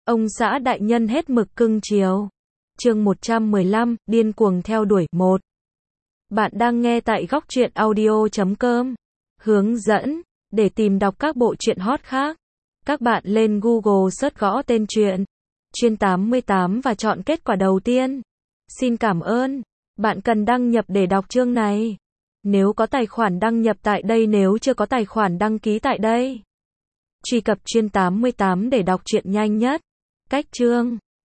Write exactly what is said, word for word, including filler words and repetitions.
Ông xã đại nhân hết mực cưng chiều. Chương một trăm mười lăm, điên cuồng theo đuổi. một. Bạn đang nghe tại góc truyện audio chấm com. Hướng dẫn, để tìm đọc các bộ truyện hot khác, các bạn lên Google search gõ tên truyện Chuyên tám mươi tám và chọn kết quả đầu tiên. Xin cảm ơn. Bạn cần đăng nhập để đọc chương này. Nếu có tài khoản đăng nhập tại đây, nếu chưa có tài khoản đăng ký tại đây. Truy cập Chuyên tám mươi tám để đọc truyện nhanh nhất. Cách chương